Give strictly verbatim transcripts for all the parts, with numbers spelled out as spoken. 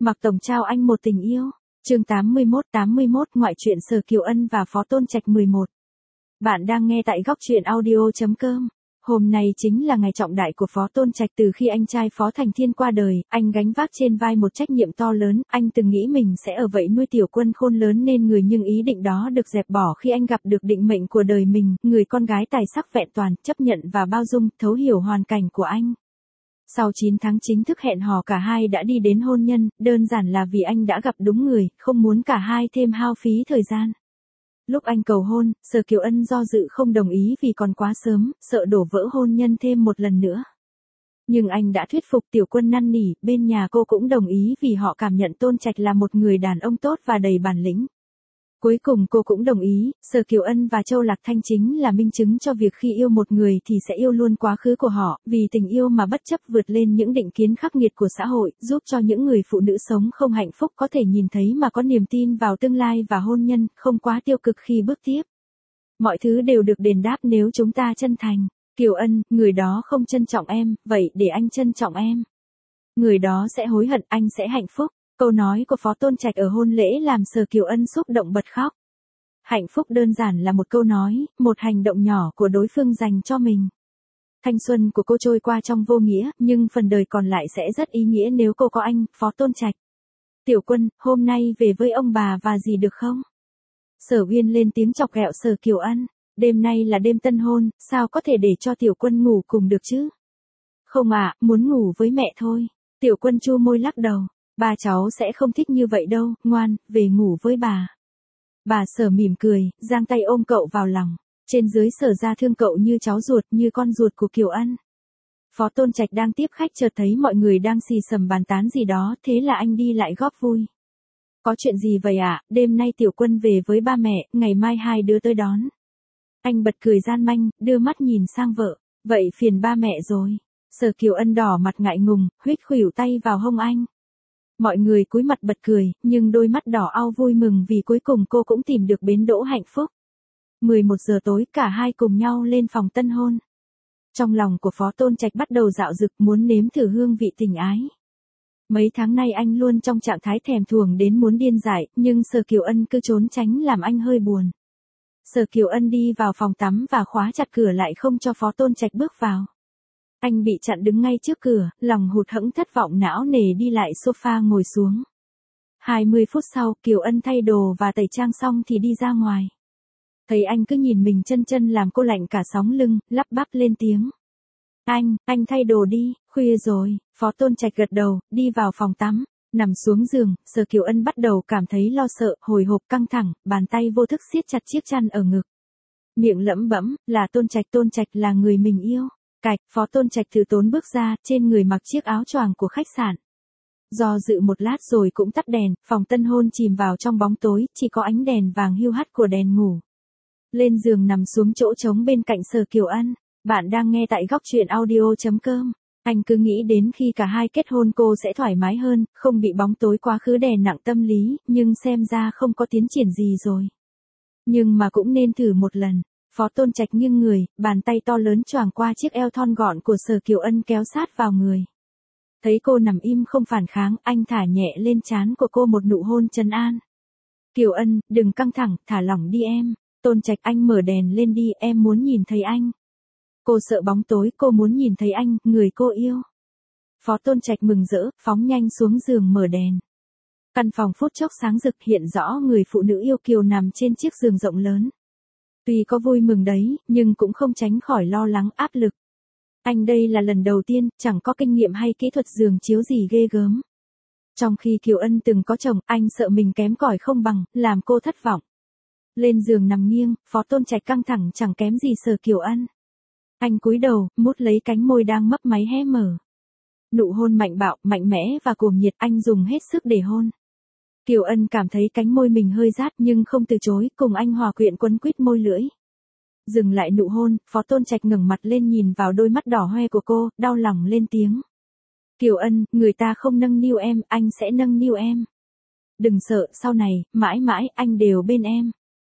Mạc Tổng trao anh một tình yêu. Chương tám mươi mốt tám mươi mốt Ngoại truyện Sở Kiều Ân và Phó Tôn Trạch mười một. Bạn đang nghe tại góc truyện audio chấm com. Hôm nay chính là ngày trọng đại của Phó Tôn Trạch. Từ khi anh trai Phó Thành Thiên qua đời, anh gánh vác trên vai một trách nhiệm to lớn. Anh từng nghĩ mình sẽ ở vậy nuôi tiểu quân khôn lớn nên người, nhưng ý định đó được dẹp bỏ khi anh gặp được định mệnh của đời mình, người con gái tài sắc vẹn toàn, chấp nhận và bao dung, thấu hiểu hoàn cảnh của anh. Sau chín tháng chính thức hẹn hò, cả hai đã đi đến hôn nhân, đơn giản là vì anh đã gặp đúng người, không muốn cả hai thêm hao phí thời gian. Lúc anh cầu hôn, Sở Kiều Ân do dự không đồng ý vì còn quá sớm, sợ đổ vỡ hôn nhân thêm một lần nữa. Nhưng anh đã thuyết phục tiểu quân năn nỉ, bên nhà cô cũng đồng ý vì họ cảm nhận Tôn Trạch là một người đàn ông tốt và đầy bản lĩnh. Cuối cùng cô cũng đồng ý. Sở Kiều Ân và Châu Lạc Thanh chính là minh chứng cho việc khi yêu một người thì sẽ yêu luôn quá khứ của họ, vì tình yêu mà bất chấp vượt lên những định kiến khắc nghiệt của xã hội, giúp cho những người phụ nữ sống không hạnh phúc có thể nhìn thấy mà có niềm tin vào tương lai và hôn nhân, không quá tiêu cực khi bước tiếp. Mọi thứ đều được đền đáp nếu chúng ta chân thành. Kiều Ân, người đó không trân trọng em, vậy để anh trân trọng em. Người đó sẽ hối hận, anh sẽ hạnh phúc. Câu nói của Phó Tôn Trạch ở hôn lễ làm Sở Kiều Ân xúc động bật khóc. Hạnh phúc đơn giản là một câu nói, một hành động nhỏ của đối phương dành cho mình. Thanh xuân của cô trôi qua trong vô nghĩa, nhưng phần đời còn lại sẽ rất ý nghĩa nếu cô có anh, Phó Tôn Trạch. Tiểu quân, hôm nay về với ông bà và dì được không? Sở Uyên lên tiếng chọc ghẹo Sở Kiều Ân. Đêm nay là đêm tân hôn, sao có thể để cho tiểu quân ngủ cùng được chứ? Không ạ, à, muốn ngủ với mẹ thôi. Tiểu quân chu môi lắc đầu. Ba cháu sẽ không thích như vậy đâu, ngoan, về ngủ với bà. Bà Sở mỉm cười, giang tay ôm cậu vào lòng. Trên dưới Sở ra thương cậu như cháu ruột, như con ruột của Kiều Ân. Phó Tôn Trạch đang tiếp khách chợt thấy mọi người đang xì xầm bàn tán gì đó, thế là anh đi lại góp vui. Có chuyện gì vậy ạ? À? Đêm nay tiểu quân về với ba mẹ, ngày mai hai đứa tới đón. Anh bật cười gian manh, đưa mắt nhìn sang vợ. Vậy phiền ba mẹ rồi. Sở Kiều Ân đỏ mặt ngại ngùng, huýt khuỷu tay vào hông anh. Mọi người cúi mặt bật cười, nhưng đôi mắt đỏ au vui mừng vì cuối cùng cô cũng tìm được bến đỗ hạnh phúc. mười một giờ tối, cả hai cùng nhau lên phòng tân hôn. Trong lòng của Phó Tôn Trạch bắt đầu dạo dực, muốn nếm thử hương vị tình ái. Mấy tháng nay anh luôn trong trạng thái thèm thuồng đến muốn điên dại, nhưng Sở Kiều Ân cứ trốn tránh làm anh hơi buồn. Sở Kiều Ân đi vào phòng tắm và khóa chặt cửa lại không cho Phó Tôn Trạch bước vào. Anh bị chặn đứng ngay trước cửa, lòng hụt hẫng thất vọng não nề đi lại sofa ngồi xuống. hai mươi phút sau, Kiều Ân thay đồ và tẩy trang xong thì đi ra ngoài. Thấy anh cứ nhìn mình chân chân làm cô lạnh cả sóng lưng, lắp bắp lên tiếng. Anh, anh thay đồ đi, khuya rồi. Phó Tôn Trạch gật đầu, đi vào phòng tắm, nằm xuống giường. Sở Kiều Ân bắt đầu cảm thấy lo sợ, hồi hộp căng thẳng, bàn tay vô thức siết chặt chiếc chăn ở ngực. Miệng lẩm bẩm, là Tôn Trạch, Tôn Trạch là người mình yêu. Cạch, Phó Tôn Trạch từ tốn bước ra, trên người mặc chiếc áo choàng của khách sạn. Do dự một lát rồi cũng tắt đèn, phòng tân hôn chìm vào trong bóng tối, chỉ có ánh đèn vàng hiu hắt của đèn ngủ. Lên giường nằm xuống chỗ trống bên cạnh Sở Kiều Ân. Bạn đang nghe tại góc truyện audio chấm com. Anh cứ nghĩ đến khi cả hai kết hôn cô sẽ thoải mái hơn, không bị bóng tối quá khứ đè nặng tâm lý, nhưng xem ra không có tiến triển gì rồi. Nhưng mà cũng nên thử một lần. Phó Tôn Trạch nghiêng người, bàn tay to lớn choàng qua chiếc eo thon gọn của Sở Kiều Ân kéo sát vào người. Thấy cô nằm im không phản kháng, anh thả nhẹ lên trán của cô một nụ hôn trấn an. Kiều Ân, đừng căng thẳng, thả lỏng đi em. Tôn Trạch, anh mở đèn lên đi, em muốn nhìn thấy anh. Cô sợ bóng tối, cô muốn nhìn thấy anh, người cô yêu. Phó Tôn Trạch mừng rỡ, phóng nhanh xuống giường mở đèn. Căn phòng phút chốc sáng rực, hiện rõ người phụ nữ yêu kiều nằm trên chiếc giường rộng lớn. Tuy có vui mừng đấy, nhưng cũng không tránh khỏi lo lắng áp lực. Anh đây là lần đầu tiên, chẳng có kinh nghiệm hay kỹ thuật giường chiếu gì ghê gớm. Trong khi Kiều Ân từng có chồng, anh sợ mình kém cỏi không bằng, làm cô thất vọng. Lên giường nằm nghiêng, Phó Tôn Trạch căng thẳng chẳng kém gì Sở Kiều Ân. Anh cúi đầu, mút lấy cánh môi đang mấp máy hé mở. Nụ hôn mạnh bạo, mạnh mẽ và cuồng nhiệt, anh dùng hết sức để hôn. Kiều Ân cảm thấy cánh môi mình hơi rát nhưng không từ chối, cùng anh hòa quyện quấn quýt môi lưỡi. Dừng lại nụ hôn, Phó Tôn Trạch ngẩng mặt lên nhìn vào đôi mắt đỏ hoe của cô, đau lòng lên tiếng. Kiều Ân, người ta không nâng niu em, anh sẽ nâng niu em. Đừng sợ, sau này, mãi mãi, anh đều bên em.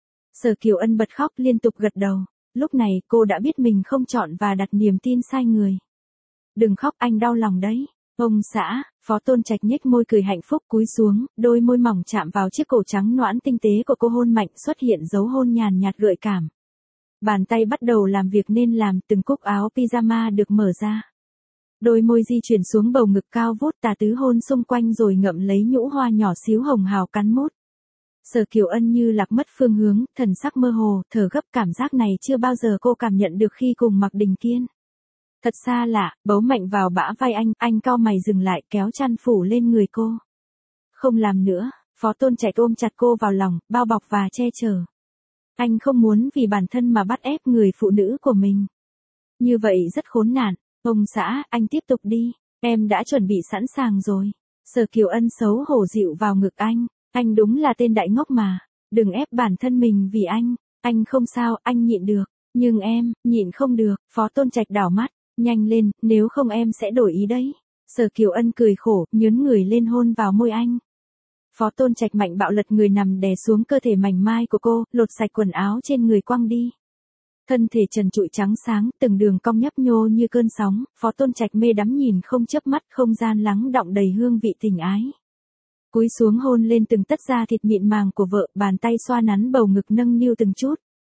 Sở Kiều Ân bật khóc liên tục gật đầu. Lúc này, cô đã biết mình không chọn và đặt niềm tin sai người. Đừng khóc, anh đau lòng đấy. Ông xã, Phó Tôn Trạch nhếch môi cười hạnh phúc cúi xuống, đôi môi mỏng chạm vào chiếc cổ trắng nõn tinh tế của cô hôn mạnh xuất hiện dấu hôn nhàn nhạt gợi cảm. Bàn tay bắt đầu làm việc nên làm từng cúc áo pyjama được mở ra. Đôi môi di chuyển xuống bầu ngực cao vút tà tứ hôn xung quanh rồi ngậm lấy nhũ hoa nhỏ xíu hồng hào cắn mút. Sở Kiều Ân như lạc mất phương hướng, thần sắc mơ hồ, thở gấp cảm giác này chưa bao giờ cô cảm nhận được khi cùng Mạc Đình Kiên. Thật xa lạ, bấu mạnh vào bả vai anh, anh cau mày dừng lại kéo chăn phủ lên người cô. Không làm nữa, Phó Tôn Trạch ôm chặt cô vào lòng, bao bọc và che chở. Anh không muốn vì bản thân mà bắt ép người phụ nữ của mình. Như vậy rất khốn nạn. Ông xã, anh tiếp tục đi, em đã chuẩn bị sẵn sàng rồi. Sở Kiều Ân xấu hổ dịu vào ngực anh, anh đúng là tên đại ngốc mà, đừng ép bản thân mình vì anh, anh không sao, anh nhịn được, nhưng em, nhịn không được. Phó Tôn Trạch đảo mắt, nhanh lên, nếu không em sẽ đổi ý đấy. Sở Kiều Ân cười khổ, nhớn người lên hôn vào môi anh. Phó Tôn Trạch mạnh bạo lật người nằm đè xuống cơ thể mảnh mai của cô, lột sạch quần áo trên người quăng đi. Thân thể trần trụi trắng sáng, từng đường cong nhấp nhô như cơn sóng, Phó Tôn Trạch mê đắm nhìn không chớp mắt, không gian lắng đọng đầy hương vị tình ái. Cúi xuống hôn lên từng tấc da thịt mịn màng của vợ, bàn tay xoa nắn bầu ngực nâng niu từng chút.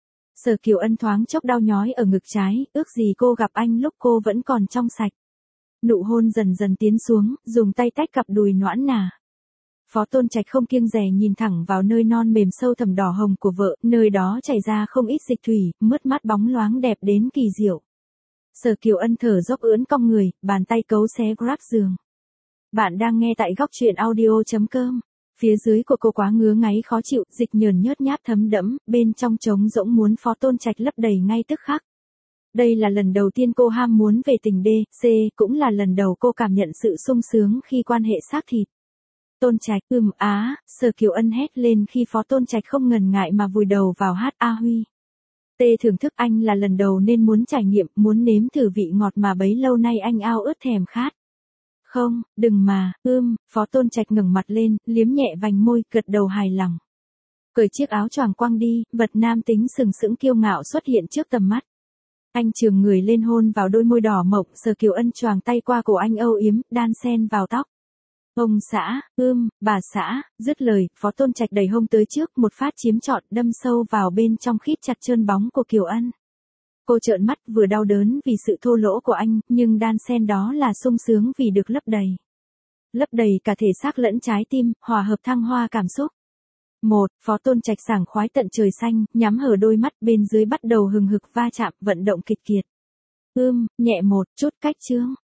Sở Kiều Ân thoáng chốc đau nhói ở ngực trái, ước gì cô gặp anh lúc cô vẫn còn trong sạch. Nụ hôn dần dần tiến xuống, dùng tay tách cặp đùi nõn nà. Phó Tôn Trạch không kiêng dè nhìn thẳng vào nơi non mềm sâu thẳm đỏ hồng của vợ, nơi đó chảy ra không ít dịch thủy, mướt mắt bóng loáng đẹp đến kỳ diệu. Sở Kiều Ân thở dốc ưỡn cong người, bàn tay cấu xé grab giường. Bạn đang nghe tại góc truyện audio chấm com. Phía dưới của cô quá ngứa ngáy khó chịu, dịch nhờn nhớt nháp thấm đẫm, bên trong trống rỗng muốn Phó Tôn Trạch lấp đầy ngay tức khắc. Đây là lần đầu tiên cô ham muốn về tình D, C, cũng là lần đầu cô cảm nhận sự sung sướng khi quan hệ xác thịt. Tôn Trạch, ừm á, Sở Kiều Ân hét lên khi Phó Tôn Trạch không ngần ngại mà vùi đầu vào hát A Huy. Tê thưởng thức anh là lần đầu nên muốn trải nghiệm, muốn nếm thử vị ngọt mà bấy lâu nay anh ao ước thèm khát. Không, đừng mà, ưm, Phó Tôn Trạch ngẩng mặt lên, liếm nhẹ vành môi, gật đầu hài lòng. Cởi chiếc áo choàng quăng đi, vật nam tính sừng sững kiêu ngạo xuất hiện trước tầm mắt. Anh chườm người lên hôn vào đôi môi đỏ mộng, Sở Kiều Ân choàng tay qua cổ anh âu yếm, đan sen vào tóc. Ông xã, ưm, bà xã, dứt lời, Phó Tôn Trạch đẩy hông tới trước, một phát chiếm trọn, đâm sâu vào bên trong khít chặt trơn bóng của Kiều Ân. Cô trợn mắt vừa đau đớn vì sự thô lỗ của anh, nhưng đan xen đó là sung sướng vì được lấp đầy. Lấp đầy cả thể xác lẫn trái tim, hòa hợp thăng hoa cảm xúc. Một, Phó Tôn Trạch sảng khoái tận trời xanh, nhắm hở đôi mắt bên dưới bắt đầu hừng hực va chạm, vận động kịch kiệt. Ưm, nhẹ một chút cách chương.